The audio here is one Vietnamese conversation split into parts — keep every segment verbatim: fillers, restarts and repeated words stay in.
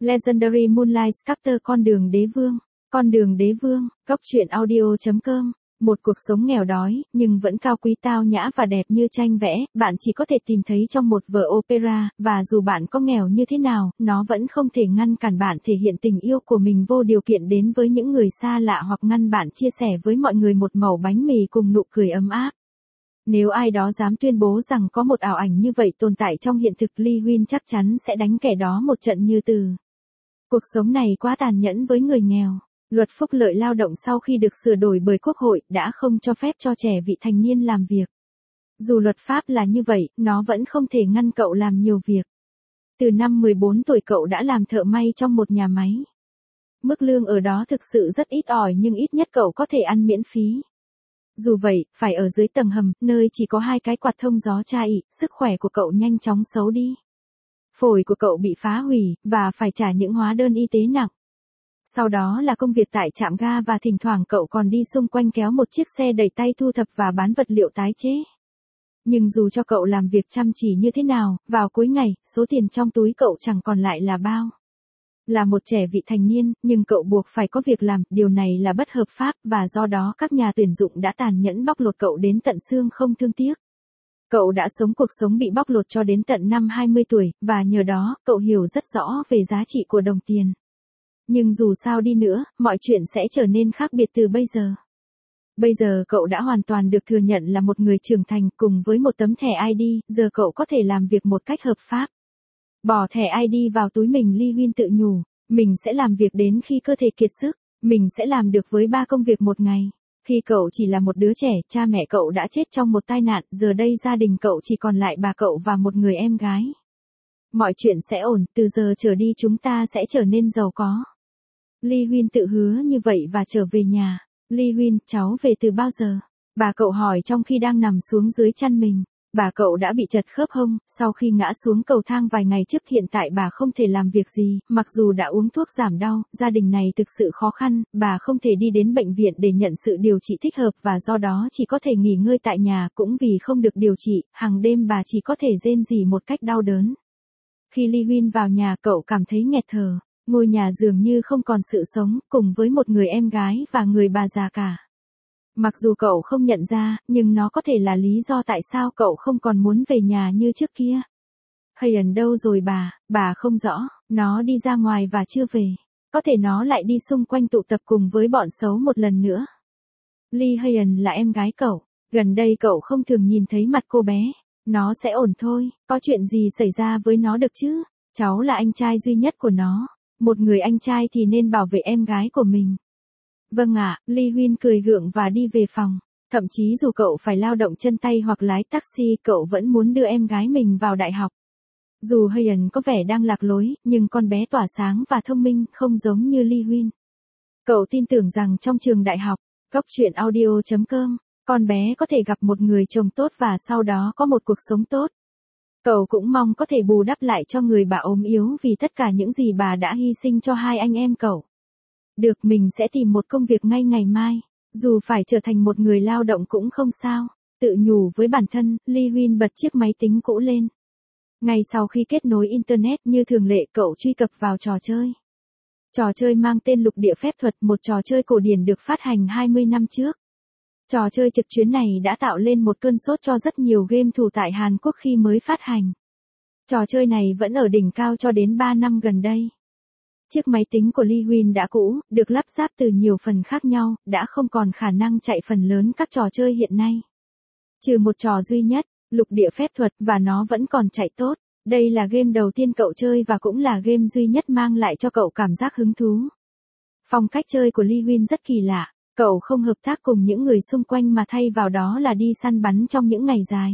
Legendary Moonlight Sculptor con đường đế vương, con đường đế vương, góc truyện audio.com. Một cuộc sống nghèo đói, nhưng vẫn cao quý tao nhã và đẹp như tranh vẽ, bạn chỉ có thể tìm thấy trong một vở opera, và dù bạn có nghèo như thế nào, nó vẫn không thể ngăn cản bạn thể hiện tình yêu của mình vô điều kiện đến với những người xa lạ hoặc ngăn bạn chia sẻ với mọi người một mẩu bánh mì cùng nụ cười ấm áp. Nếu ai đó dám tuyên bố rằng có một ảo ảnh như vậy tồn tại trong hiện thực, Lee Huynh chắc chắn sẽ đánh kẻ đó một trận như từ. Cuộc sống này quá tàn nhẫn với người nghèo. Luật phúc lợi lao động sau khi được sửa đổi bởi Quốc hội đã không cho phép cho trẻ vị thành niên làm việc. Dù luật pháp là như vậy, nó vẫn không thể ngăn cậu làm nhiều việc. Từ năm mười bốn tuổi cậu đã làm thợ may trong một nhà máy. Mức lương ở đó thực sự rất ít ỏi nhưng ít nhất cậu có thể ăn miễn phí. Dù vậy, phải ở dưới tầng hầm, nơi chỉ có hai cái quạt thông gió chai, sức khỏe của cậu nhanh chóng xấu đi. Phổi của cậu bị phá hủy, và phải trả những hóa đơn y tế nặng. Sau đó là công việc tại trạm ga và thỉnh thoảng cậu còn đi xung quanh kéo một chiếc xe đẩy tay thu thập và bán vật liệu tái chế. Nhưng dù cho cậu làm việc chăm chỉ như thế nào, vào cuối ngày, số tiền trong túi cậu chẳng còn lại là bao. Là một trẻ vị thành niên, nhưng cậu buộc phải có việc làm, điều này là bất hợp pháp, và do đó các nhà tuyển dụng đã tàn nhẫn bóc lột cậu đến tận xương không thương tiếc. Cậu đã sống cuộc sống bị bóc lột cho đến tận năm hai mươi tuổi, và nhờ đó, cậu hiểu rất rõ về giá trị của đồng tiền. Nhưng dù sao đi nữa, mọi chuyện sẽ trở nên khác biệt từ bây giờ. Bây giờ cậu đã hoàn toàn được thừa nhận là một người trưởng thành, cùng với một tấm thẻ i đê, giờ cậu có thể làm việc một cách hợp pháp. Bỏ thẻ i đê vào túi mình, Lee Huynh tự nhủ, mình sẽ làm việc đến khi cơ thể kiệt sức, mình sẽ làm được với ba công việc một ngày. Khi cậu chỉ là một đứa trẻ, cha mẹ cậu đã chết trong một tai nạn, giờ đây gia đình cậu chỉ còn lại bà cậu và một người em gái. Mọi chuyện sẽ ổn, từ giờ trở đi chúng ta sẽ trở nên giàu có. Lee Huynh tự hứa như vậy và trở về nhà. Lee Huynh, cháu về từ bao giờ? Bà cậu hỏi trong khi đang nằm xuống dưới chăn mình. Bà cậu đã bị trật khớp hông, sau khi ngã xuống cầu thang vài ngày trước. Hiện tại bà không thể làm việc gì, mặc dù đã uống thuốc giảm đau, gia đình này thực sự khó khăn, bà không thể đi đến bệnh viện để nhận sự điều trị thích hợp và do đó chỉ có thể nghỉ ngơi tại nhà, cũng vì không được điều trị, hàng đêm bà chỉ có thể rên rỉ một cách đau đớn. Khi Lee Huynh vào nhà cậu cảm thấy nghẹt thở, ngôi nhà dường như không còn sự sống, cùng với một người em gái và người bà già cả. Mặc dù cậu không nhận ra, nhưng nó có thể là lý do tại sao cậu không còn muốn về nhà như trước kia. Hayen đâu rồi bà, bà không rõ, nó đi ra ngoài và chưa về. Có thể nó lại đi xung quanh tụ tập cùng với bọn xấu một lần nữa. Lee Hayen là em gái cậu, gần đây cậu không thường nhìn thấy mặt cô bé. Nó sẽ ổn thôi, có chuyện gì xảy ra với nó được chứ? Cháu là anh trai duy nhất của nó, một người anh trai thì nên bảo vệ em gái của mình. Vâng ạ, Lee Huynh cười gượng và đi về phòng. Thậm chí dù cậu phải lao động chân tay hoặc lái taxi, cậu vẫn muốn đưa em gái mình vào đại học. Dù Hayen có vẻ đang lạc lối, nhưng con bé tỏa sáng và thông minh, không giống như Lee Huynh. Cậu tin tưởng rằng trong trường đại học, góc truyện audio.com, con bé có thể gặp một người chồng tốt và sau đó có một cuộc sống tốt. Cậu cũng mong có thể bù đắp lại cho người bà ốm yếu vì tất cả những gì bà đã hy sinh cho hai anh em cậu. Được, mình sẽ tìm một công việc ngay ngày mai, dù phải trở thành một người lao động cũng không sao. Tự nhủ với bản thân, Lee Huynh bật chiếc máy tính cũ lên. Ngay sau khi kết nối Internet như thường lệ, cậu truy cập vào trò chơi. Trò chơi mang tên Lục Địa Phép Thuật, một trò chơi cổ điển được phát hành hai mươi năm trước. Trò chơi trực tuyến này đã tạo lên một cơn sốt cho rất nhiều game thủ tại Hàn Quốc khi mới phát hành. Trò chơi này vẫn ở đỉnh cao cho đến ba năm gần đây. Chiếc máy tính của Lee Huynh đã cũ, được lắp ráp từ nhiều phần khác nhau, đã không còn khả năng chạy phần lớn các trò chơi hiện nay. Trừ một trò duy nhất, Lục Địa Phép Thuật, và nó vẫn còn chạy tốt. Đây là game đầu tiên cậu chơi và cũng là game duy nhất mang lại cho cậu cảm giác hứng thú. Phong cách chơi của Lee Huynh rất kỳ lạ. Cậu không hợp tác cùng những người xung quanh mà thay vào đó là đi săn bắn trong những ngày dài.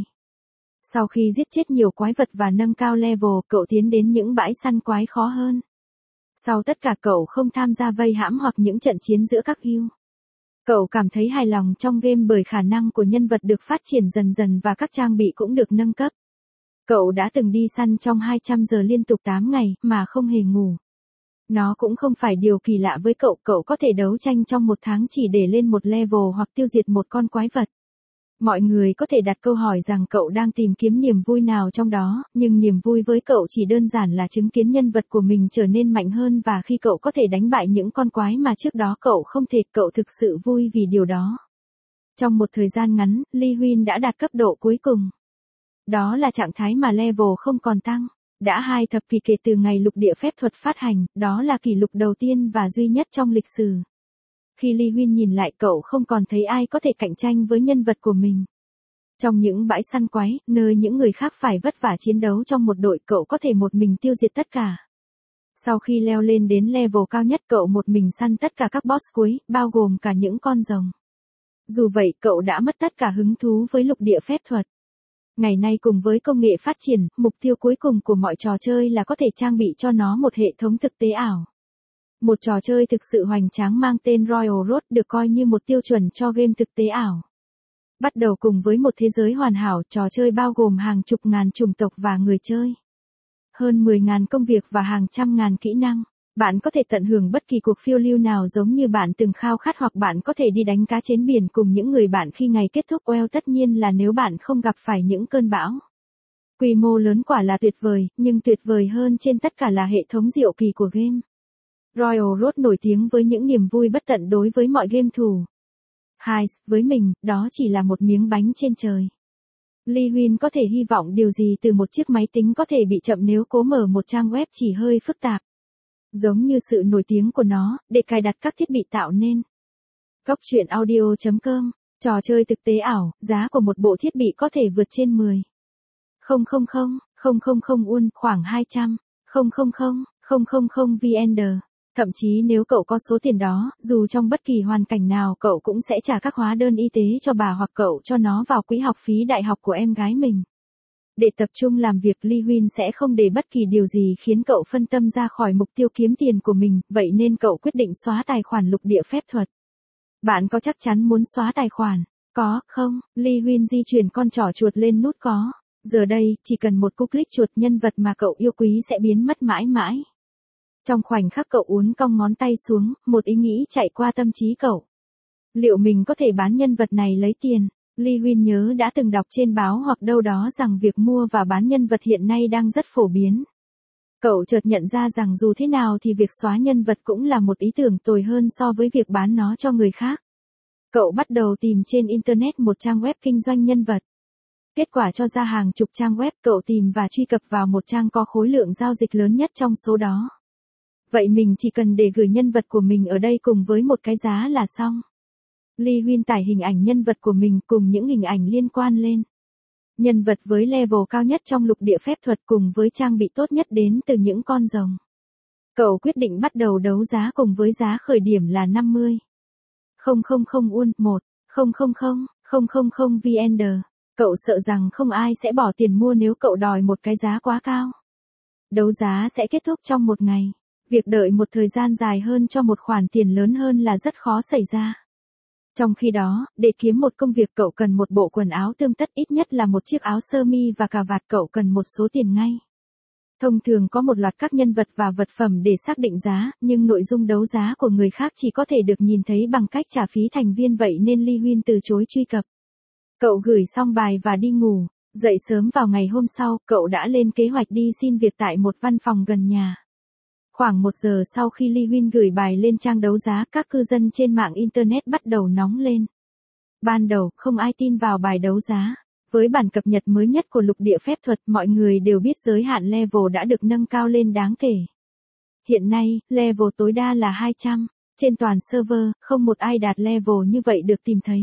Sau khi giết chết nhiều quái vật và nâng cao level, cậu tiến đến những bãi săn quái khó hơn. Sau tất cả cậu không tham gia vây hãm hoặc những trận chiến giữa các guild. Cậu cảm thấy hài lòng trong game bởi khả năng của nhân vật được phát triển dần dần và các trang bị cũng được nâng cấp. Cậu đã từng đi săn trong hai trăm giờ liên tục tám ngày mà không hề ngủ. Nó cũng không phải điều kỳ lạ với cậu, cậu có thể đấu tranh trong một tháng chỉ để lên một level hoặc tiêu diệt một con quái vật. Mọi người có thể đặt câu hỏi rằng cậu đang tìm kiếm niềm vui nào trong đó, nhưng niềm vui với cậu chỉ đơn giản là chứng kiến nhân vật của mình trở nên mạnh hơn và khi cậu có thể đánh bại những con quái mà trước đó cậu không thể, cậu thực sự vui vì điều đó. Trong một thời gian ngắn, Lee Huynh đã đạt cấp độ cuối cùng. Đó là trạng thái mà level không còn tăng. Đã hai thập kỷ kể từ ngày lục địa phép thuật phát hành, đó là kỷ lục đầu tiên và duy nhất trong lịch sử. Khi Lee Huynh nhìn lại, cậu không còn thấy ai có thể cạnh tranh với nhân vật của mình. Trong những bãi săn quái, nơi những người khác phải vất vả chiến đấu trong một đội, cậu có thể một mình tiêu diệt tất cả. Sau khi leo lên đến level cao nhất, cậu một mình săn tất cả các boss cuối, bao gồm cả những con rồng. Dù vậy, cậu đã mất tất cả hứng thú với lục địa phép thuật. Ngày nay cùng với công nghệ phát triển, mục tiêu cuối cùng của mọi trò chơi là có thể trang bị cho nó một hệ thống thực tế ảo. Một trò chơi thực sự hoành tráng mang tên Royal Road được coi như một tiêu chuẩn cho game thực tế ảo. Bắt đầu cùng với một thế giới hoàn hảo, trò chơi bao gồm hàng chục ngàn chủng tộc và người chơi. Hơn mười nghìn công việc và hàng trăm ngàn kỹ năng. Bạn có thể tận hưởng bất kỳ cuộc phiêu lưu nào giống như bạn từng khao khát, hoặc bạn có thể đi đánh cá trên biển cùng những người bạn khi ngày kết thúc. Well, tất nhiên là nếu bạn không gặp phải những cơn bão. Quy mô lớn quả là tuyệt vời, nhưng tuyệt vời hơn trên tất cả là hệ thống diệu kỳ của game. Royal Road nổi tiếng với những niềm vui bất tận đối với mọi game thủ. Heist, với mình, đó chỉ là một miếng bánh trên trời. Lee Huynh có thể hy vọng điều gì từ một chiếc máy tính có thể bị chậm nếu cố mở một trang web chỉ hơi phức tạp. Giống như sự nổi tiếng của nó, để cài đặt các thiết bị tạo nên. Góc truyện audio chấm com, trò chơi thực tế ảo, giá của một bộ thiết bị có thể vượt trên mười không không không, không không không won, khoảng hai trăm, không không không, không không không vê en đê. Thậm chí nếu cậu có số tiền đó, dù trong bất kỳ hoàn cảnh nào cậu cũng sẽ trả các hóa đơn y tế cho bà hoặc cậu cho nó vào quỹ học phí đại học của em gái mình. Để tập trung làm việc, Lee Huynh sẽ không để bất kỳ điều gì khiến cậu phân tâm ra khỏi mục tiêu kiếm tiền của mình, vậy nên cậu quyết định xóa tài khoản lục địa phép thuật. Bạn có chắc chắn muốn xóa tài khoản? Có, không? Lee Huynh di chuyển con trỏ chuột lên nút có. Giờ đây, chỉ cần một cú click chuột, nhân vật mà cậu yêu quý sẽ biến mất mãi mãi. Trong khoảnh khắc cậu uốn cong ngón tay xuống, một ý nghĩ chạy qua tâm trí cậu. Liệu mình có thể bán nhân vật này lấy tiền? Lee Huynh nhớ đã từng đọc trên báo hoặc đâu đó rằng việc mua và bán nhân vật hiện nay đang rất phổ biến. Cậu chợt nhận ra rằng dù thế nào thì việc xóa nhân vật cũng là một ý tưởng tồi hơn so với việc bán nó cho người khác. Cậu bắt đầu tìm trên Internet một trang web kinh doanh nhân vật. Kết quả cho ra hàng chục trang web, cậu tìm và truy cập vào một trang có khối lượng giao dịch lớn nhất trong số đó. Vậy mình chỉ cần để gửi nhân vật của mình ở đây cùng với một cái giá là xong. Lee Huynh tải hình ảnh nhân vật của mình cùng những hình ảnh liên quan lên. Nhân vật với level cao nhất trong lục địa phép thuật cùng với trang bị tốt nhất đến từ những con rồng. Cậu quyết định bắt đầu đấu giá cùng với giá khởi điểm là năm mươi không không không won, một không không không, không không không vê en đê. Cậu sợ rằng không ai sẽ bỏ tiền mua nếu cậu đòi một cái giá quá cao. Đấu giá sẽ kết thúc trong một ngày. Việc đợi một thời gian dài hơn cho một khoản tiền lớn hơn là rất khó xảy ra. Trong khi đó, để kiếm một công việc cậu cần một bộ quần áo tươm tất, ít nhất là một chiếc áo sơ mi và cà vạt, cậu cần một số tiền ngay. Thông thường có một loạt các nhân vật và vật phẩm để xác định giá, nhưng nội dung đấu giá của người khác chỉ có thể được nhìn thấy bằng cách trả phí thành viên, vậy nên Lee Huynh từ chối truy cập. Cậu gửi xong bài và đi ngủ. Dậy sớm vào ngày hôm sau, cậu đã lên kế hoạch đi xin việc tại một văn phòng gần nhà. Khoảng một giờ sau khi Lee Huynh gửi bài lên trang đấu giá, các cư dân trên mạng Internet bắt đầu nóng lên. Ban đầu, không ai tin vào bài đấu giá. Với bản cập nhật mới nhất của lục địa phép thuật, mọi người đều biết giới hạn level đã được nâng cao lên đáng kể. Hiện nay, level tối đa là hai trăm. Trên toàn server, không một ai đạt level như vậy được tìm thấy.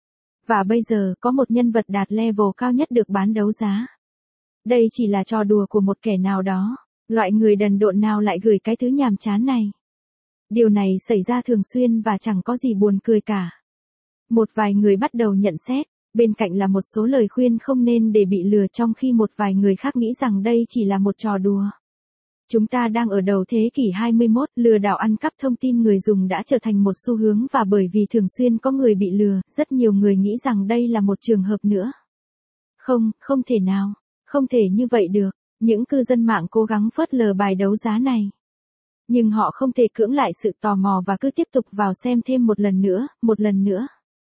Và bây giờ, có một nhân vật đạt level cao nhất được bán đấu giá. Đây chỉ là trò đùa của một kẻ nào đó. Loại người đần độn nào lại gửi cái thứ nhàm chán này? Điều này xảy ra thường xuyên và chẳng có gì buồn cười cả. Một vài người bắt đầu nhận xét, bên cạnh là một số lời khuyên không nên để bị lừa, trong khi một vài người khác nghĩ rằng đây chỉ là một trò đùa. Chúng ta đang ở đầu thế kỷ hai mươi mốt, lừa đảo ăn cắp thông tin người dùng đã trở thành một xu hướng, và bởi vì thường xuyên có người bị lừa, rất nhiều người nghĩ rằng đây là một trường hợp nữa. Không, không thể nào, không thể như vậy được. Những cư dân mạng cố gắng phớt lờ bài đấu giá này. Nhưng họ không thể cưỡng lại sự tò mò và cứ tiếp tục vào xem thêm một lần nữa, một lần nữa.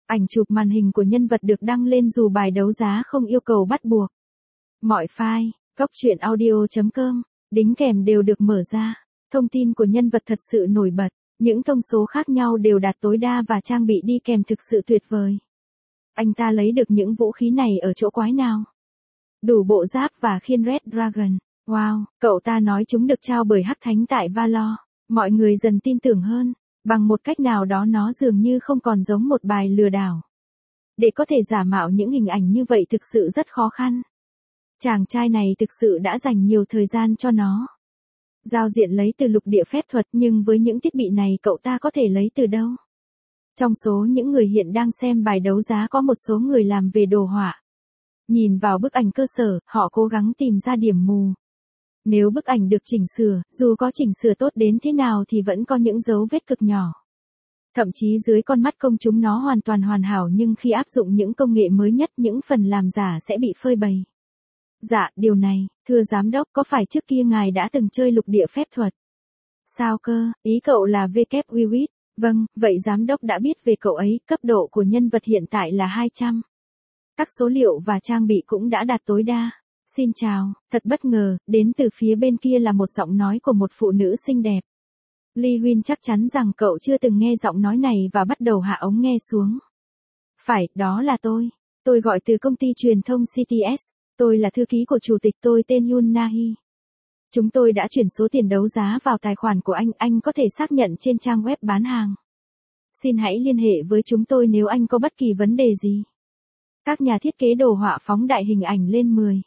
Ảnh chụp màn hình của nhân vật được đăng lên dù bài đấu giá không yêu cầu bắt buộc. Mọi file, góc truyện audio chấm com, đính kèm đều được mở ra. Thông tin của nhân vật thật sự nổi bật. Những thông số khác nhau đều đạt tối đa và trang bị đi kèm thực sự tuyệt vời. Anh ta lấy được những vũ khí này ở chỗ quái nào? Đủ bộ giáp và khiên Red Dragon. Wow, cậu ta nói chúng được trao bởi Hắc Thánh tại Valor. Mọi người dần tin tưởng hơn. Bằng một cách nào đó nó dường như không còn giống một bài lừa đảo. Để có thể giả mạo những hình ảnh như vậy thực sự rất khó khăn. Chàng trai này thực sự đã dành nhiều thời gian cho nó. Giao diện lấy từ lục địa phép thuật, nhưng với những thiết bị này cậu ta có thể lấy từ đâu? Trong số những người hiện đang xem bài đấu giá có một số người làm về đồ họa. Nhìn vào bức ảnh cơ sở, họ cố gắng tìm ra điểm mù. Nếu bức ảnh được chỉnh sửa, dù có chỉnh sửa tốt đến thế nào thì vẫn có những dấu vết cực nhỏ. Thậm chí dưới con mắt công chúng nó hoàn toàn hoàn hảo, nhưng khi áp dụng những công nghệ mới nhất, những phần làm giả sẽ bị phơi bày. Dạ, điều này, thưa giám đốc, có phải trước kia ngài đã từng chơi lục địa phép thuật? Sao cơ, ý cậu là W Wiwit? Vâng, vậy giám đốc đã biết về cậu ấy, cấp độ của nhân vật hiện tại là hai trăm. Các số liệu và trang bị cũng đã đạt tối đa. Xin chào, thật bất ngờ, đến từ phía bên kia là một giọng nói của một phụ nữ xinh đẹp. Lee Huyên chắc chắn rằng cậu chưa từng nghe giọng nói này và bắt đầu hạ ống nghe xuống. Phải, đó là tôi. Tôi gọi từ công ty truyền thông xê tê ét. Tôi là thư ký của chủ tịch, tôi tên Yoon Nahi. Chúng tôi đã chuyển số tiền đấu giá vào tài khoản của anh, anh có thể xác nhận trên trang web bán hàng. Xin hãy liên hệ với chúng tôi nếu anh có bất kỳ vấn đề gì. Các nhà thiết kế đồ họa phóng đại hình ảnh lên mười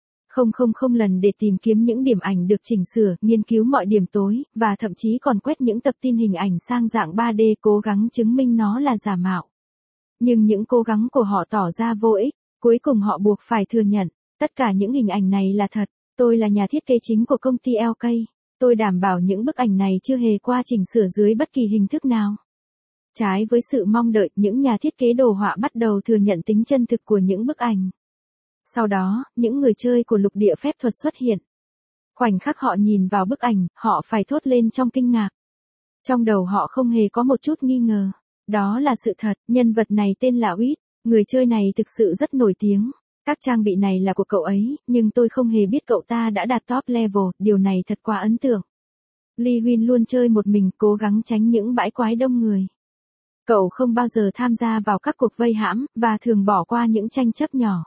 nghìn lần để tìm kiếm những điểm ảnh được chỉnh sửa, nghiên cứu mọi điểm tối, và thậm chí còn quét những tập tin hình ảnh sang dạng ba D cố gắng chứng minh nó là giả mạo. Nhưng những cố gắng của họ tỏ ra vô ích, cuối cùng họ buộc phải thừa nhận, tất cả những hình ảnh này là thật. Tôi là nhà thiết kế chính của công ty lờ ca. Tôi đảm bảo những bức ảnh này chưa hề qua chỉnh sửa dưới bất kỳ hình thức nào. Trái với sự mong đợi, những nhà thiết kế đồ họa bắt đầu thừa nhận tính chân thực của những bức ảnh. Sau đó, những người chơi của lục địa phép thuật xuất hiện. Khoảnh khắc họ nhìn vào bức ảnh, họ phải thốt lên trong kinh ngạc. Trong đầu họ không hề có một chút nghi ngờ. Đó là sự thật, nhân vật này tên là Wit, người chơi này thực sự rất nổi tiếng. Các trang bị này là của cậu ấy, nhưng tôi không hề biết cậu ta đã đạt top level, điều này thật quá ấn tượng. Lee Huyên luôn chơi một mình, cố gắng tránh những bãi quái đông người. Cậu không bao giờ tham gia vào các cuộc vây hãm, và thường bỏ qua những tranh chấp nhỏ.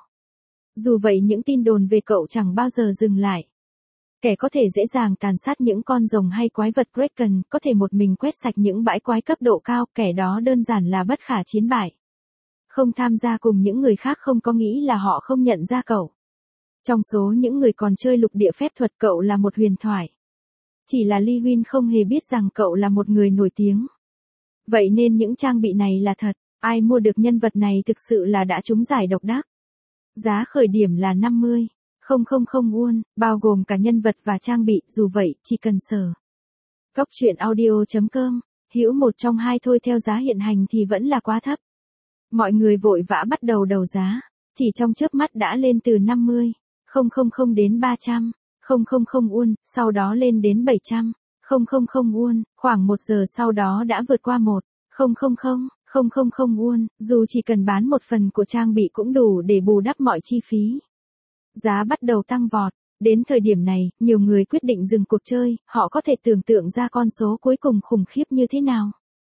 Dù vậy những tin đồn về cậu chẳng bao giờ dừng lại. Kẻ có thể dễ dàng tàn sát những con rồng hay quái vật Kraken, có thể một mình quét sạch những bãi quái cấp độ cao, kẻ đó đơn giản là bất khả chiến bại. Không tham gia cùng những người khác không có nghĩ là họ không nhận ra cậu. Trong số những người còn chơi lục địa phép thuật, cậu là một huyền thoại. Chỉ là Lee Huyên không hề biết rằng cậu là một người nổi tiếng. Vậy nên những trang bị này là thật, ai mua được nhân vật này thực sự là đã trúng giải độc đắc. Giá khởi điểm là năm mươi nghìn won, bao gồm cả nhân vật và trang bị, dù vậy, chỉ cần sở. Góc truyện audio chấm com, hữu một trong hai thôi theo giá hiện hành thì vẫn là quá thấp. Mọi người vội vã bắt đầu đấu giá, chỉ trong chớp mắt đã lên từ năm mươi nghìn đến ba trăm nghìn won, sau đó lên đến bảy trăm nghìn won, khoảng một giờ sau đó đã vượt qua một nghìn won, dù chỉ cần bán một phần của trang bị cũng đủ để bù đắp mọi chi phí. Giá bắt đầu tăng vọt, đến thời điểm này, nhiều người quyết định dừng cuộc chơi, họ có thể tưởng tượng ra con số cuối cùng khủng khiếp như thế nào.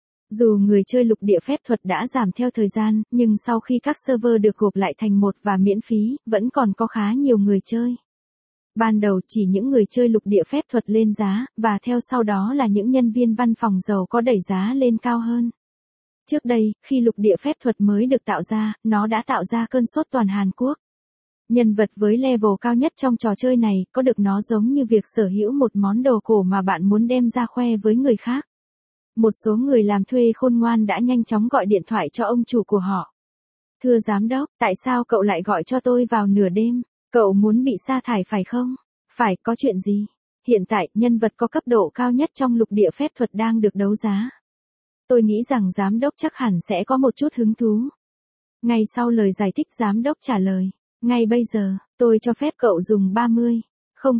Dù người chơi lục địa phép thuật đã giảm theo thời gian, nhưng sau khi các server được gộp lại thành một và miễn phí, vẫn còn có khá nhiều người chơi. Ban đầu chỉ những người chơi lục địa phép thuật lên giá, và theo sau đó là những nhân viên văn phòng giàu có đẩy giá lên cao hơn. Trước đây, khi lục địa phép thuật mới được tạo ra, nó đã tạo ra cơn sốt toàn Hàn Quốc. Nhân vật với level cao nhất trong trò chơi này, có được nó giống như việc sở hữu một món đồ cổ mà bạn muốn đem ra khoe với người khác. Một số người làm thuê khôn ngoan đã nhanh chóng gọi điện thoại cho ông chủ của họ. Thưa giám đốc, tại sao cậu lại gọi cho tôi vào nửa đêm? Cậu muốn bị sa thải phải không? Phải, có chuyện gì? Hiện tại, nhân vật có cấp độ cao nhất trong lục địa phép thuật đang được đấu giá. Tôi nghĩ rằng giám đốc chắc hẳn sẽ có một chút hứng thú. Ngay sau lời giải thích, giám đốc trả lời. Ngay bây giờ, tôi cho phép cậu dùng ba mươi nghìn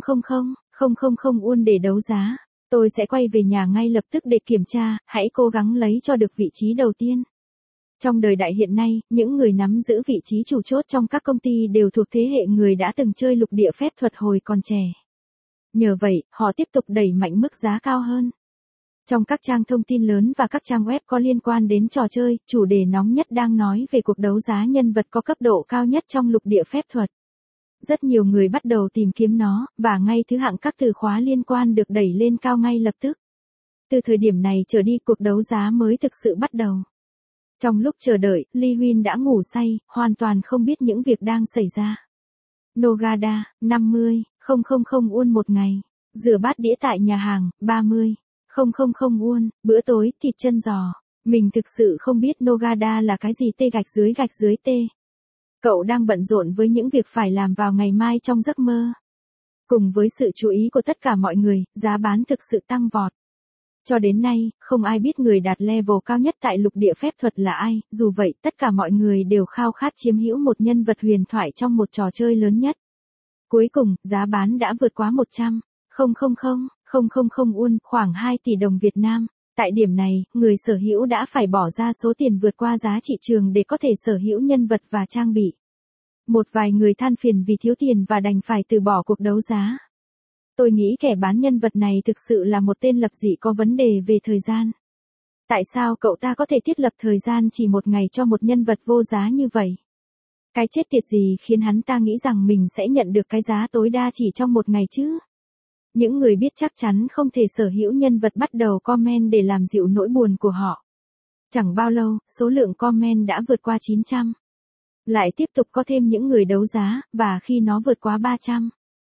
won để đấu giá. Tôi sẽ quay về nhà ngay lập tức để kiểm tra, hãy cố gắng lấy cho được vị trí đầu tiên. Trong đời đại hiện nay, những người nắm giữ vị trí chủ chốt trong các công ty đều thuộc thế hệ người đã từng chơi lục địa phép thuật hồi còn trẻ. Nhờ vậy, họ tiếp tục đẩy mạnh mức giá cao hơn. Trong các trang thông tin lớn và các trang web có liên quan đến trò chơi, chủ đề nóng nhất đang nói về cuộc đấu giá nhân vật có cấp độ cao nhất trong lục địa phép thuật. Rất nhiều người bắt đầu tìm kiếm nó, và ngay thứ hạng các từ khóa liên quan được đẩy lên cao ngay lập tức. Từ thời điểm này trở đi cuộc đấu giá mới thực sự bắt đầu. Trong lúc chờ đợi, Lee Huynh đã ngủ say, hoàn toàn không biết những việc đang xảy ra. Nogada, năm mươi, không không không won một ngày. Rửa bát đĩa tại nhà hàng, ba mươi, không không không won, bữa tối, thịt chân giò. Mình thực sự không biết Nogada là cái gì tê gạch dưới gạch dưới tê. Cậu đang bận rộn với những việc phải làm vào ngày mai trong giấc mơ. Cùng với sự chú ý của tất cả mọi người, giá bán thực sự tăng vọt. Cho đến nay, không ai biết người đạt level cao nhất tại lục địa phép thuật là ai, dù vậy tất cả mọi người đều khao khát chiếm hữu một nhân vật huyền thoại trong một trò chơi lớn nhất. Cuối cùng, giá bán đã vượt quá một trăm nghìn won, khoảng hai tỷ đồng Việt Nam. Tại điểm này, người sở hữu đã phải bỏ ra số tiền vượt qua giá trị trường để có thể sở hữu nhân vật và trang bị. Một vài người than phiền vì thiếu tiền và đành phải từ bỏ cuộc đấu giá. Tôi nghĩ kẻ bán nhân vật này thực sự là một tên lập dị có vấn đề về thời gian. Tại sao cậu ta có thể thiết lập thời gian chỉ một ngày cho một nhân vật vô giá như vậy? Cái chết tiệt gì khiến hắn ta nghĩ rằng mình sẽ nhận được cái giá tối đa chỉ trong một ngày chứ? Những người biết chắc chắn không thể sở hữu nhân vật bắt đầu comment để làm dịu nỗi buồn của họ. Chẳng bao lâu, số lượng comment đã vượt qua chín trăm. Lại tiếp tục có thêm những người đấu giá, và khi nó vượt quá ba trăm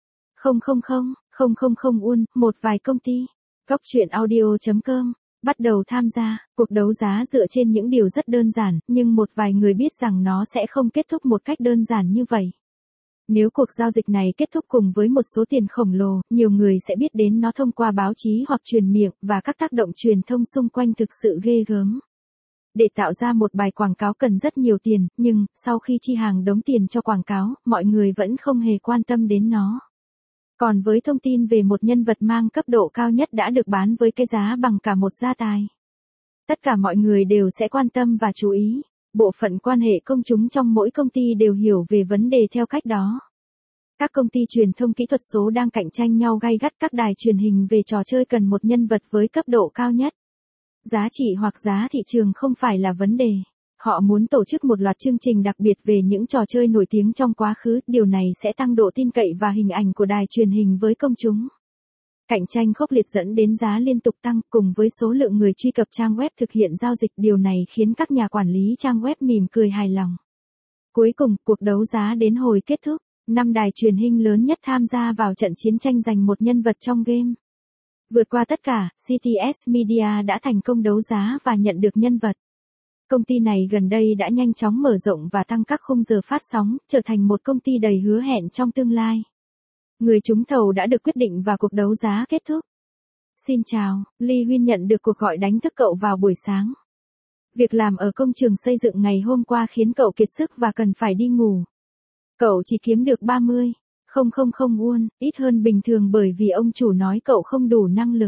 nghìn won, một vài công ty, Góc truyện audio chấm com, bắt đầu tham gia. Cuộc đấu giá dựa trên những điều rất đơn giản, nhưng một vài người biết rằng nó sẽ không kết thúc một cách đơn giản như vậy. Nếu cuộc giao dịch này kết thúc cùng với một số tiền khổng lồ, nhiều người sẽ biết đến nó thông qua báo chí hoặc truyền miệng, và các tác động truyền thông xung quanh thực sự ghê gớm. Để tạo ra một bài quảng cáo cần rất nhiều tiền, nhưng, sau khi chi hàng đống tiền cho quảng cáo, mọi người vẫn không hề quan tâm đến nó. Còn với thông tin về một nhân vật mang cấp độ cao nhất đã được bán với cái giá bằng cả một gia tài, tất cả mọi người đều sẽ quan tâm và chú ý. Bộ phận quan hệ công chúng trong mỗi công ty đều hiểu về vấn đề theo cách đó. Các công ty truyền thông kỹ thuật số đang cạnh tranh nhau gay gắt, các đài truyền hình về trò chơi cần một nhân vật với cấp độ cao nhất. Giá trị hoặc giá thị trường không phải là vấn đề. Họ muốn tổ chức một loạt chương trình đặc biệt về những trò chơi nổi tiếng trong quá khứ, điều này sẽ tăng độ tin cậy và hình ảnh của đài truyền hình với công chúng. Cạnh tranh khốc liệt dẫn đến giá liên tục tăng, cùng với số lượng người truy cập trang web thực hiện giao dịch, điều này khiến các nhà quản lý trang web mỉm cười hài lòng. Cuối cùng, cuộc đấu giá đến hồi kết thúc, năm đài truyền hình lớn nhất tham gia vào trận chiến tranh giành một nhân vật trong game. Vượt qua tất cả, xê tê ét Media đã thành công đấu giá và nhận được nhân vật. Công ty này gần đây đã nhanh chóng mở rộng và tăng các khung giờ phát sóng, trở thành một công ty đầy hứa hẹn trong tương lai. Người trúng thầu đã được quyết định và cuộc đấu giá kết thúc. Xin chào, Lee Huynh nhận được cuộc gọi đánh thức cậu vào buổi sáng. Việc làm ở công trường xây dựng ngày hôm qua khiến cậu kiệt sức và cần phải đi ngủ. Cậu chỉ kiếm được ba mươi nghìn won, ít hơn bình thường bởi vì ông chủ nói cậu không đủ năng lực.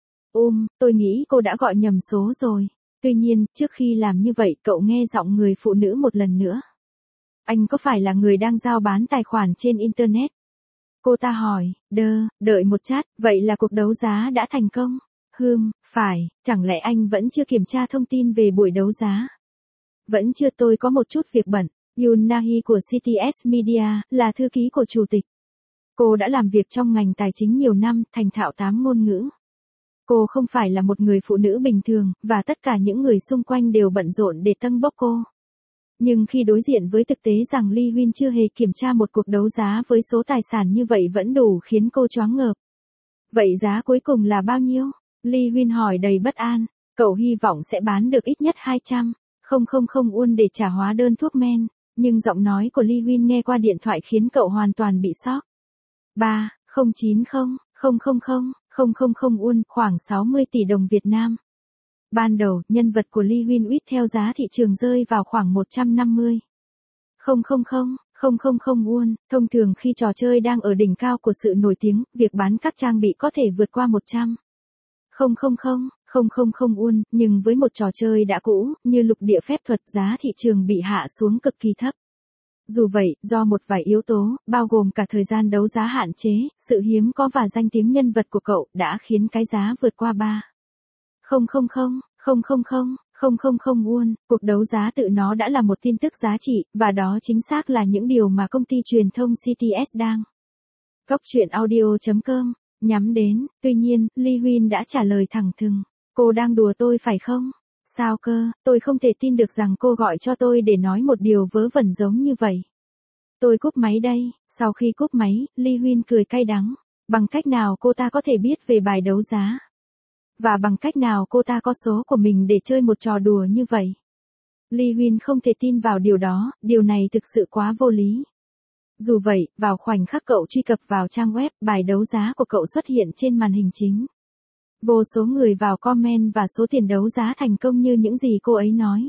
Ôm, tôi nghĩ cô đã gọi nhầm số rồi. Tuy nhiên, trước khi làm như vậy cậu nghe giọng người phụ nữ một lần nữa. Anh có phải là người đang giao bán tài khoản trên Internet? Cô ta hỏi, đơ, đợi một chát, vậy là cuộc đấu giá đã thành công? Hừm, phải, chẳng lẽ anh vẫn chưa kiểm tra thông tin về buổi đấu giá? Vẫn chưa, tôi có một chút việc bận. Yoon Na-hee của xê tê ét Media, là thư ký của chủ tịch. Cô đã làm việc trong ngành tài chính nhiều năm, thành thạo tám ngôn ngữ. Cô không phải là một người phụ nữ bình thường, và tất cả những người xung quanh đều bận rộn để tâng bốc cô. Nhưng khi đối diện với thực tế rằng Lee Huynh chưa hề kiểm tra một cuộc đấu giá với số tài sản như vậy vẫn đủ khiến cô choáng ngợp. Vậy giá cuối cùng là bao nhiêu? Lee Huynh hỏi đầy bất an. Cậu hy vọng sẽ bán được ít nhất hai trăm nghìn won để trả hóa đơn thuốc men, nhưng giọng nói của Lee Huynh nghe qua điện thoại khiến cậu hoàn toàn bị sốc. ba không chín không không không không không không won, khoảng sáu mươi tỷ đồng Việt Nam. Ban đầu, nhân vật của Lee Huynh Uy theo giá thị trường rơi vào khoảng một trăm năm mươi nghìn won. Thông thường khi trò chơi đang ở đỉnh cao của sự nổi tiếng, việc bán các trang bị có thể vượt qua một trăm nghìn Không không không won, nhưng với một trò chơi đã cũ, như lục địa phép thuật, giá thị trường bị hạ xuống cực kỳ thấp. Dù vậy, do một vài yếu tố, bao gồm cả thời gian đấu giá hạn chế, sự hiếm có và danh tiếng nhân vật của cậu đã khiến cái giá vượt qua ba. Không không không, không không không, không không không won, cuộc đấu giá tự nó đã là một tin tức giá trị, và đó chính xác là những điều mà công ty truyền thông xê tê ét đang. Góc truyện audio chấm com, nhắm đến, tuy nhiên, Lee Huyên đã trả lời thẳng thừng. Cô đang đùa tôi phải không? Sao cơ, tôi không thể tin được rằng cô gọi cho tôi để nói một điều vớ vẩn giống như vậy. Tôi cúp máy đây, sau khi cúp máy, Lee Huyên cười cay đắng. Bằng cách nào cô ta có thể biết về bài đấu giá? Và bằng cách nào cô ta có số của mình để chơi một trò đùa như vậy? Lee Huyên không thể tin vào điều đó, điều này thực sự quá vô lý. Dù vậy, vào khoảnh khắc cậu truy cập vào trang web, bài đấu giá của cậu xuất hiện trên màn hình chính. Vô số người vào comment và số tiền đấu giá thành công như những gì cô ấy nói.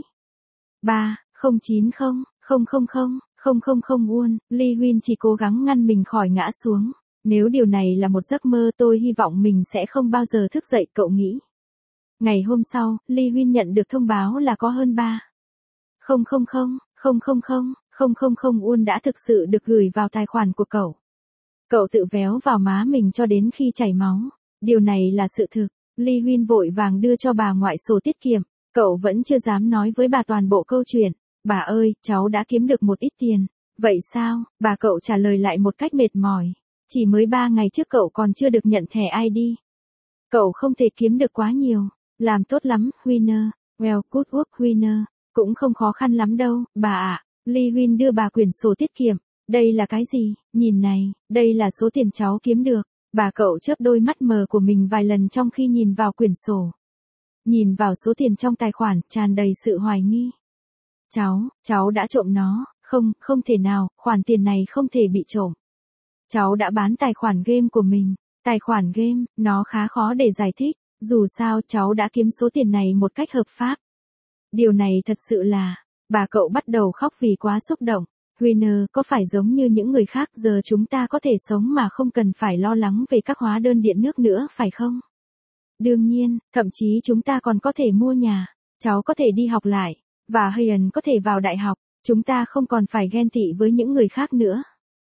ba, không chín không, không không không, không không không won, Lee Huyên chỉ cố gắng ngăn mình khỏi ngã xuống. Nếu điều này là một giấc mơ tôi hy vọng mình sẽ không bao giờ thức dậy, cậu nghĩ. Ngày hôm sau, Lee Huyên nhận được thông báo là có hơn ba. Không không không, không không không, không không không won đã thực sự được gửi vào tài khoản của cậu. Cậu tự véo vào má mình cho đến khi chảy máu. Điều này là sự thực. Lee Huyên vội vàng đưa cho bà ngoại sổ tiết kiệm. Cậu vẫn chưa dám nói với bà toàn bộ câu chuyện. Bà ơi, cháu đã kiếm được một ít tiền. Vậy sao? Bà cậu trả lời lại một cách mệt mỏi. Chỉ mới ba ngày trước cậu còn chưa được nhận thẻ i đê. Cậu không thể kiếm được quá nhiều. Làm tốt lắm, Winner. Well, good work, Winner. Cũng không khó khăn lắm đâu, bà ạ. Lee Huyên đưa bà quyển sổ tiết kiệm. Đây là cái gì? Nhìn này, đây là số tiền cháu kiếm được. Bà cậu chớp đôi mắt mờ của mình vài lần trong khi nhìn vào quyển sổ. Nhìn vào số tiền trong tài khoản, tràn đầy sự hoài nghi. Cháu, cháu đã trộm nó, không, không thể nào, khoản tiền này không thể bị trộm. Cháu đã bán tài khoản game của mình. Tài khoản game, nó khá khó để giải thích, dù sao cháu đã kiếm số tiền này một cách hợp pháp. Điều này thật sự là, bà cậu bắt đầu khóc vì quá xúc động. Winner, có phải giống như những người khác giờ chúng ta có thể sống mà không cần phải lo lắng về các hóa đơn điện nước nữa phải không? Đương nhiên, thậm chí chúng ta còn có thể mua nhà, cháu có thể đi học lại, và Hayan có thể vào đại học, chúng ta không còn phải ghen tị với những người khác nữa.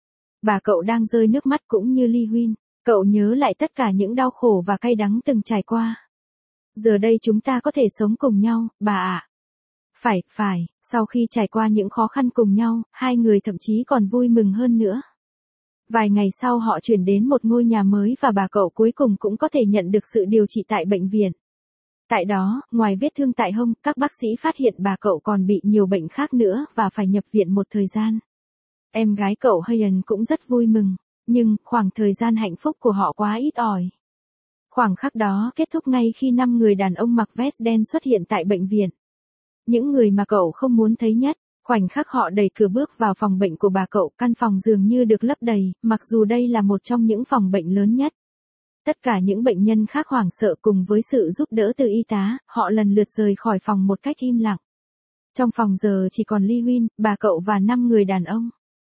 Bà cậu đang rơi nước mắt cũng như Lee Huyên, cậu nhớ lại tất cả những đau khổ và cay đắng từng trải qua. Giờ đây chúng ta có thể sống cùng nhau, bà ạ. Phải, phải, sau khi trải qua những khó khăn cùng nhau, hai người thậm chí còn vui mừng hơn nữa. Vài ngày sau họ chuyển đến một ngôi nhà mới và bà cậu cuối cùng cũng có thể nhận được sự điều trị tại bệnh viện. Tại đó, ngoài vết thương tại hông, các bác sĩ phát hiện bà cậu còn bị nhiều bệnh khác nữa và phải nhập viện một thời gian. Em gái cậu Hayan cũng rất vui mừng, nhưng khoảng thời gian hạnh phúc của họ quá ít ỏi. Khoảng khắc đó kết thúc ngay khi năm người đàn ông mặc vest đen xuất hiện tại bệnh viện. Những người mà cậu không muốn thấy nhất, khoảnh khắc họ đẩy cửa bước vào phòng bệnh của bà cậu, căn phòng dường như được lấp đầy, mặc dù đây là một trong những phòng bệnh lớn nhất. Tất cả những bệnh nhân khác hoảng sợ cùng với sự giúp đỡ từ y tá, họ lần lượt rời khỏi phòng một cách im lặng. Trong phòng giờ chỉ còn Lee Huyên, bà cậu và năm người đàn ông.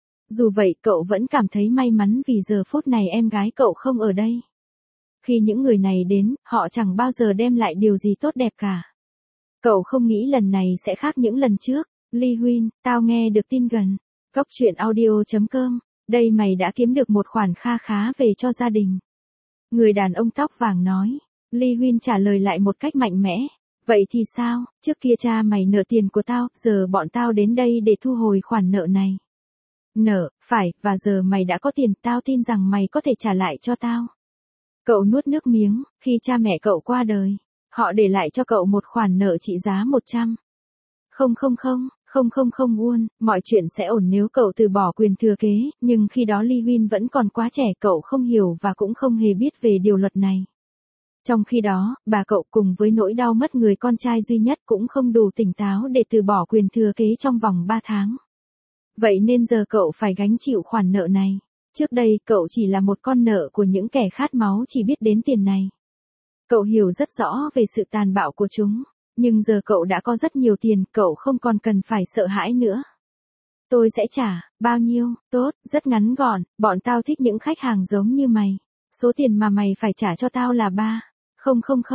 Dù vậy cậu vẫn cảm thấy may mắn vì giờ phút này em gái cậu không ở đây. Khi những người này đến, họ chẳng bao giờ đem lại điều gì tốt đẹp cả. Cậu không nghĩ lần này sẽ khác những lần trước. Lee Huyên, tao nghe được tin gần. Góc truyện audio chấm com, đây mày đã kiếm được một khoản kha khá về cho gia đình. Người đàn ông tóc vàng nói. Lee Huyên trả lời lại một cách mạnh mẽ. Vậy thì sao, trước kia cha mày nợ tiền của tao, giờ bọn tao đến đây để thu hồi khoản nợ này. Nợ, phải, và giờ mày đã có tiền, tao tin rằng mày có thể trả lại cho tao. Cậu nuốt nước miếng, khi cha mẹ cậu qua đời, họ để lại cho cậu một khoản nợ trị giá một trăm. Không không không, không không không won, mọi chuyện sẽ ổn nếu cậu từ bỏ quyền thừa kế, nhưng khi đó Lee Huyên vẫn còn quá trẻ, cậu không hiểu và cũng không hề biết về điều luật này. Trong khi đó, bà cậu cùng với nỗi đau mất người con trai duy nhất cũng không đủ tỉnh táo để từ bỏ quyền thừa kế trong vòng ba tháng. Vậy nên giờ cậu phải gánh chịu khoản nợ này. Trước đây cậu chỉ là một con nợ của những kẻ khát máu chỉ biết đến tiền này. Cậu hiểu rất rõ về sự tàn bạo của chúng, nhưng giờ cậu đã có rất nhiều tiền, cậu không còn cần phải sợ hãi nữa. Tôi sẽ trả, bao nhiêu, tốt, rất ngắn gọn, bọn tao thích những khách hàng giống như mày. Số tiền mà mày phải trả cho tao là ba. Không không không,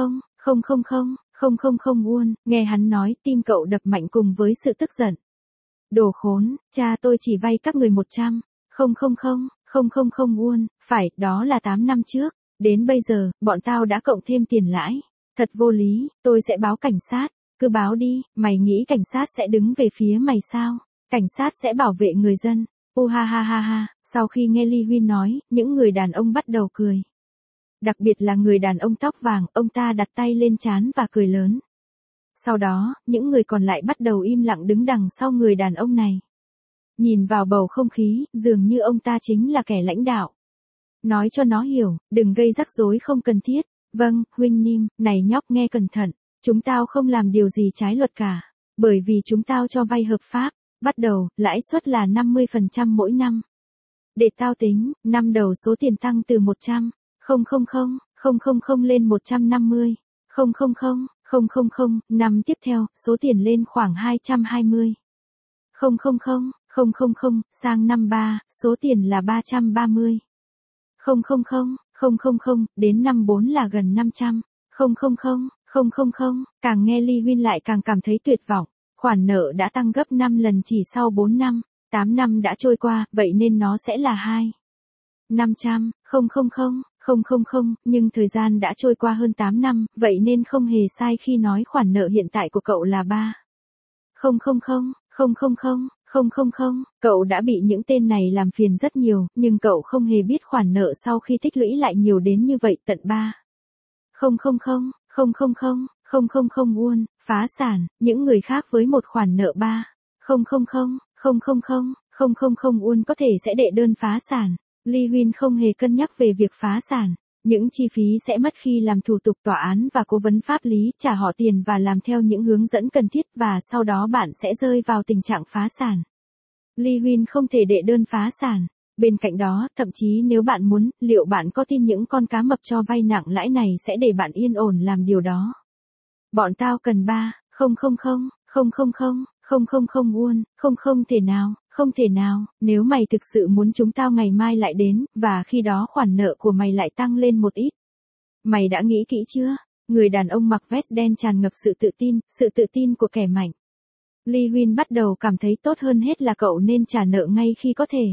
Không không không, không không không won, nghe hắn nói tim cậu đập mạnh cùng với sự tức giận. Đồ khốn, cha tôi chỉ vay các người một trăm. Không không không, không không không won, phải, đó là tám năm trước. Đến bây giờ, bọn tao đã cộng thêm tiền lãi. Thật vô lý, tôi sẽ báo cảnh sát. Cứ báo đi, mày nghĩ cảnh sát sẽ đứng về phía mày sao? Cảnh sát sẽ bảo vệ người dân. U ha ha ha ha, sau khi nghe Lee Huyên nói, những người đàn ông bắt đầu cười. Đặc biệt là người đàn ông tóc vàng, ông ta đặt tay lên trán và cười lớn. Sau đó, những người còn lại bắt đầu im lặng đứng đằng sau người đàn ông này. Nhìn vào bầu không khí, dường như ông ta chính là kẻ lãnh đạo. Nói cho nó hiểu, đừng gây rắc rối không cần thiết. Vâng, huynh Nim, này nhóc nghe cẩn thận, chúng tao không làm điều gì trái luật cả. Bởi vì chúng tao cho vay hợp pháp, bắt đầu, lãi suất là năm mươi phần trăm mỗi năm. Để tao tính, năm đầu số tiền tăng từ một trăm, không không không, không không không lên một trăm năm mươi, không không không, không không không, năm tiếp theo, số tiền lên khoảng hai trăm hai mươi. không không không, không không không, sang năm ba, số tiền là ba trăm ba mươi. không không không, không không không, đến năm bốn là gần năm trăm. không không không, không không không, càng nghe Lee Huyên lại càng cảm thấy tuyệt vọng. Khoản nợ đã tăng gấp năm lần chỉ sau bốn năm, tám năm đã trôi qua, vậy nên nó sẽ là hai. năm trăm, không không không, không không không, nhưng thời gian đã trôi qua hơn tám năm, vậy nên không hề sai khi nói khoản nợ hiện tại của cậu là ba. không không không, không không không, không không không, cậu đã bị những tên này làm phiền rất nhiều, nhưng cậu không hề biết khoản nợ sau khi tích lũy lại nhiều đến như vậy tận ba. không không không, không không không, không không không won, phá sản, những người khác với một khoản nợ ba. không không không, không không không, không không không won có thể sẽ đệ đơn phá sản. Lee Huyên không hề cân nhắc về việc phá sản. Những chi phí sẽ mất khi làm thủ tục tòa án và cố vấn pháp lý, trả họ tiền và làm theo những hướng dẫn cần thiết và sau đó bạn sẽ rơi vào tình trạng phá sản. Lee Huyên không thể đệ đơn phá sản. Bên cạnh đó, thậm chí nếu bạn muốn, liệu bạn có tin những con cá mập cho vay nặng lãi này sẽ để bạn yên ổn làm điều đó? Bọn tao cần ba, không không không, không không không, không không không won, không không thể nào, không thể nào, nếu mày thực sự muốn chúng tao ngày mai lại đến, và khi đó khoản nợ của mày lại tăng lên một ít. Mày đã nghĩ kỹ chưa? Người đàn ông mặc vest đen tràn ngập sự tự tin, sự tự tin của kẻ mạnh. Lee Huyên bắt đầu cảm thấy tốt hơn hết là cậu nên trả nợ ngay khi có thể.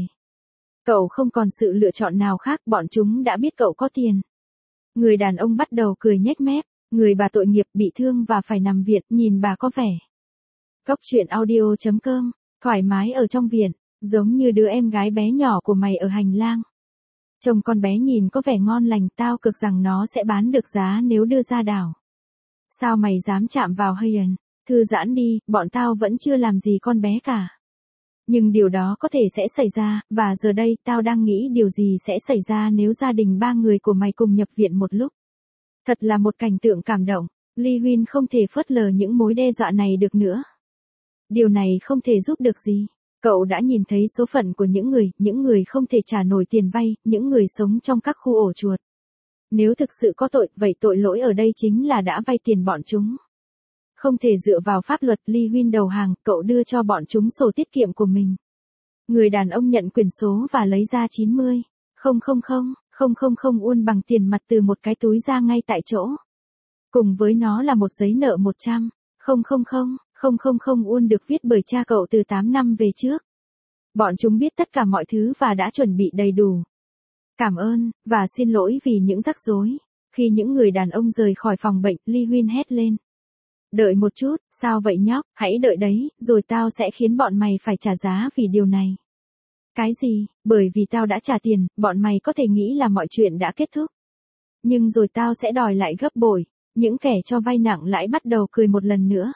Cậu không còn sự lựa chọn nào khác, bọn chúng đã biết cậu có tiền. Người đàn ông bắt đầu cười nhếch mép, người bà tội nghiệp bị thương và phải nằm viện, nhìn bà có vẻ. Góc truyện audio chấm com, thoải mái ở trong viện, giống như đứa em gái bé nhỏ của mày ở hành lang. Trông con bé nhìn có vẻ ngon lành, tao cực rằng nó sẽ bán được giá nếu đưa ra đảo. Sao mày dám chạm vào Hayen? Thư giãn đi, bọn tao vẫn chưa làm gì con bé cả. Nhưng điều đó có thể sẽ xảy ra, và giờ đây tao đang nghĩ điều gì sẽ xảy ra nếu gia đình ba người của mày cùng nhập viện một lúc. Thật là một cảnh tượng cảm động, Lee Huyên không thể phớt lờ những mối đe dọa này được nữa. Điều này không thể giúp được gì. Cậu đã nhìn thấy số phận của những người, những người không thể trả nổi tiền vay, những người sống trong các khu ổ chuột. Nếu thực sự có tội, vậy tội lỗi ở đây chính là đã vay tiền bọn chúng. Không thể dựa vào pháp luật. Lee Huyên đầu hàng, cậu đưa cho bọn chúng sổ tiết kiệm của mình. Người đàn ông nhận quyển số và lấy ra chín mươi, không không không, không không không won bằng tiền mặt từ một cái túi ra ngay tại chỗ. Cùng với nó là một giấy nợ một trăm, không không không, không không không won được viết bởi cha cậu từ tám năm về trước. Bọn chúng biết tất cả mọi thứ và đã chuẩn bị đầy đủ. Cảm ơn, và xin lỗi vì những rắc rối. Khi những người đàn ông rời khỏi phòng bệnh, Lee Huyên hét lên. Đợi một chút, sao vậy nhóc, hãy đợi đấy, rồi tao sẽ khiến bọn mày phải trả giá vì điều này. Cái gì? Bởi vì tao đã trả tiền, bọn mày có thể nghĩ là mọi chuyện đã kết thúc. Nhưng rồi tao sẽ đòi lại gấp bội. Những kẻ cho vay nặng lãi bắt đầu cười một lần nữa.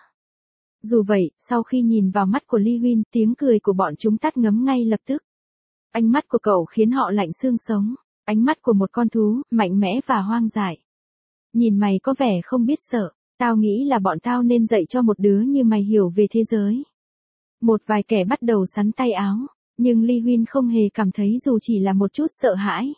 Dù vậy, sau khi nhìn vào mắt của Lee Huyên, tiếng cười của bọn chúng tắt ngấm ngay lập tức. Ánh mắt của cậu khiến họ lạnh xương sống. Ánh mắt của một con thú, mạnh mẽ và hoang dại. Nhìn mày có vẻ không biết sợ. Tao nghĩ là bọn tao nên dạy cho một đứa như mày hiểu về thế giới. Một vài kẻ bắt đầu sắn tay áo, nhưng Lee Huyên không hề cảm thấy dù chỉ là một chút sợ hãi.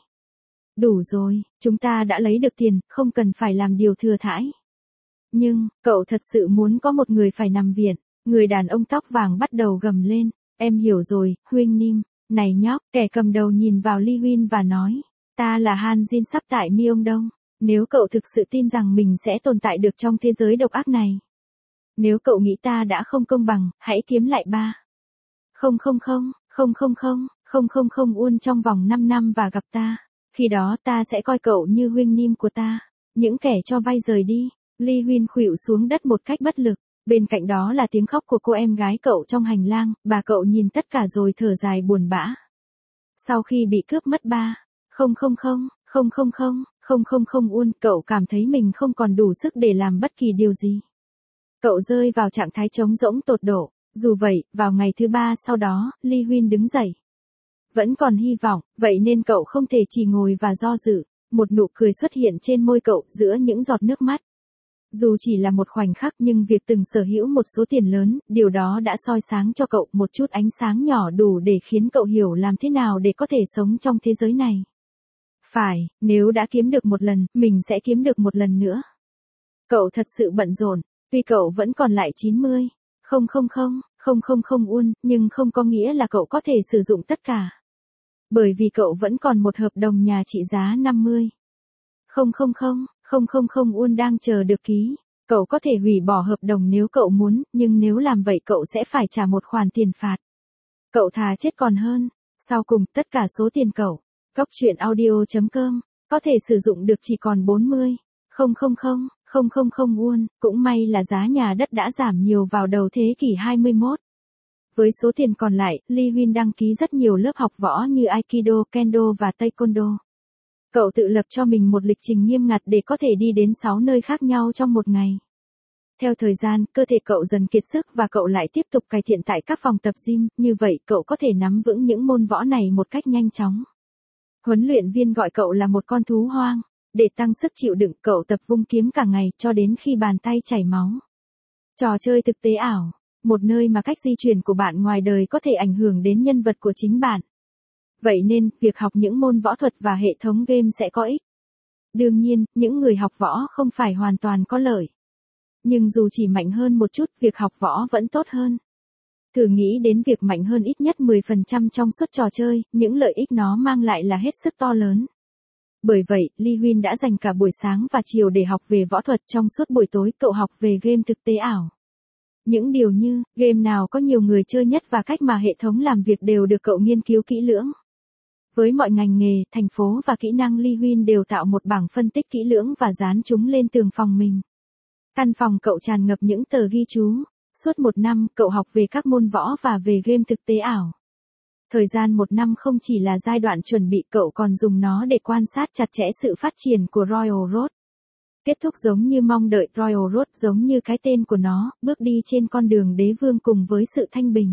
Đủ rồi, chúng ta đã lấy được tiền, không cần phải làm điều thừa thãi. Nhưng, cậu thật sự muốn có một người phải nằm viện. Người đàn ông tóc vàng bắt đầu gầm lên. Em hiểu rồi, Huynh Nim. Này nhóc, kẻ cầm đầu nhìn vào Lee Huyên và nói. Ta là Han Jin sắp tại Myeongdong. Nếu cậu thực sự tin rằng mình sẽ tồn tại được trong thế giới độc ác này. Nếu cậu nghĩ ta đã không công bằng, hãy kiếm lại ba. Không không không, không không không, không không không won trong vòng năm năm và gặp ta. Khi đó ta sẽ coi cậu như huynh nim của ta. Những kẻ cho vay rời đi. Lee Huyên khuỵu xuống đất một cách bất lực. Bên cạnh đó là tiếng khóc của cô em gái cậu trong hành lang, bà cậu nhìn tất cả rồi thở dài buồn bã. Sau khi bị cướp mất ba, không không không, không không không, không không không won, cậu cảm thấy mình không còn đủ sức để làm bất kỳ điều gì. Cậu rơi vào trạng thái trống rỗng tột độ. Dù vậy, vào ngày thứ ba sau đó, Lee Huyên đứng dậy. Vẫn còn hy vọng, vậy nên cậu không thể chỉ ngồi và do dự. Một nụ cười xuất hiện trên môi cậu giữa những giọt nước mắt. Dù chỉ là một khoảnh khắc nhưng việc từng sở hữu một số tiền lớn, điều đó đã soi sáng cho cậu một chút ánh sáng nhỏ đủ để khiến cậu hiểu làm thế nào để có thể sống trong thế giới này. Phải, nếu đã kiếm được một lần, mình sẽ kiếm được một lần nữa. Cậu thật sự bận rộn, tuy cậu vẫn còn lại chín mươi. Không không không, không không không won, nhưng không có nghĩa là cậu có thể sử dụng tất cả. Bởi vì cậu vẫn còn một hợp đồng nhà trị giá năm mươi. Không không không, không không không won đang chờ được ký. Cậu có thể hủy bỏ hợp đồng nếu cậu muốn, nhưng nếu làm vậy cậu sẽ phải trả một khoản tiền phạt. Cậu thà chết còn hơn. Sau cùng, tất cả số tiền cậu, cóc truyện audio chấm com, có thể sử dụng được chỉ còn bốn mươi. Không không không, không không không won, cũng may là giá nhà đất đã giảm nhiều vào đầu thế kỷ hai mươi mốt. Với số tiền còn lại, Lee Huyên đăng ký rất nhiều lớp học võ như Aikido, Kendo và Taekwondo. Cậu tự lập cho mình một lịch trình nghiêm ngặt để có thể đi đến sáu nơi khác nhau trong một ngày. Theo thời gian, cơ thể cậu dần kiệt sức và cậu lại tiếp tục cải thiện tại các phòng tập gym, như vậy cậu có thể nắm vững những môn võ này một cách nhanh chóng. Huấn luyện viên gọi cậu là một con thú hoang. Để tăng sức chịu đựng, cậu tập vung kiếm cả ngày cho đến khi bàn tay chảy máu. Trò chơi thực tế ảo, một nơi mà cách di chuyển của bạn ngoài đời có thể ảnh hưởng đến nhân vật của chính bạn. Vậy nên, việc học những môn võ thuật và hệ thống game sẽ có ích. Đương nhiên, những người học võ không phải hoàn toàn có lợi. Nhưng dù chỉ mạnh hơn một chút, việc học võ vẫn tốt hơn. Thử nghĩ đến việc mạnh hơn ít nhất mười phần trăm trong suốt trò chơi, những lợi ích nó mang lại là hết sức to lớn. Bởi vậy, Lee Huyên đã dành cả buổi sáng và chiều để học về võ thuật, trong suốt buổi tối cậu học về game thực tế ảo. Những điều như, game nào có nhiều người chơi nhất và cách mà hệ thống làm việc đều được cậu nghiên cứu kỹ lưỡng. Với mọi ngành nghề, thành phố và kỹ năng, Lee Huyên đều tạo một bảng phân tích kỹ lưỡng và dán chúng lên tường phòng mình. Căn phòng cậu tràn ngập những tờ ghi chú. Suốt một năm, cậu học về các môn võ và về game thực tế ảo. Thời gian một năm không chỉ là giai đoạn chuẩn bị, cậu còn dùng nó để quan sát chặt chẽ sự phát triển của Royal Road. Kết thúc giống như mong đợi, Royal Road giống như cái tên của nó, bước đi trên con đường đế vương cùng với sự thanh bình.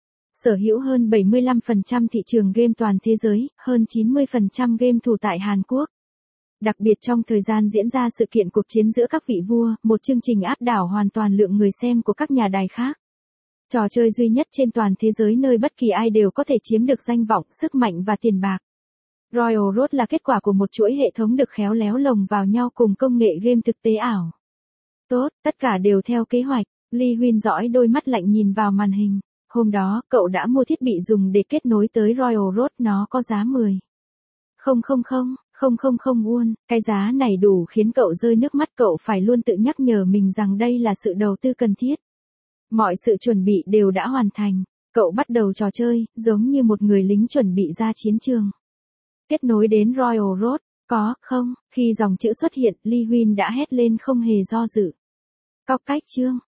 Sở hữu hơn bảy mươi lăm phần trăm thị trường game toàn thế giới, hơn chín mươi phần trăm game thủ tại Hàn Quốc. Đặc biệt trong thời gian diễn ra sự kiện cuộc chiến giữa các vị vua, một chương trình áp đảo hoàn toàn lượng người xem của các nhà đài khác. Trò chơi duy nhất trên toàn thế giới nơi bất kỳ ai đều có thể chiếm được danh vọng, sức mạnh và tiền bạc. Royal Road là kết quả của một chuỗi hệ thống được khéo léo lồng vào nhau cùng công nghệ game thực tế ảo. Tốt, tất cả đều theo kế hoạch. Lee Huyên dõi đôi mắt lạnh nhìn vào màn hình. Hôm đó, cậu đã mua thiết bị dùng để kết nối tới Royal Road, nó có giá mười. Không không không, không không không won, cái giá này đủ khiến cậu rơi nước mắt, cậu phải luôn tự nhắc nhở mình rằng đây là sự đầu tư cần thiết. Mọi sự chuẩn bị đều đã hoàn thành. Cậu bắt đầu trò chơi, giống như một người lính chuẩn bị ra chiến trường. Kết nối đến Royal Road, có, không, khi dòng chữ xuất hiện, Lee Huyên đã hét lên không hề do dự. Cóc cách chương.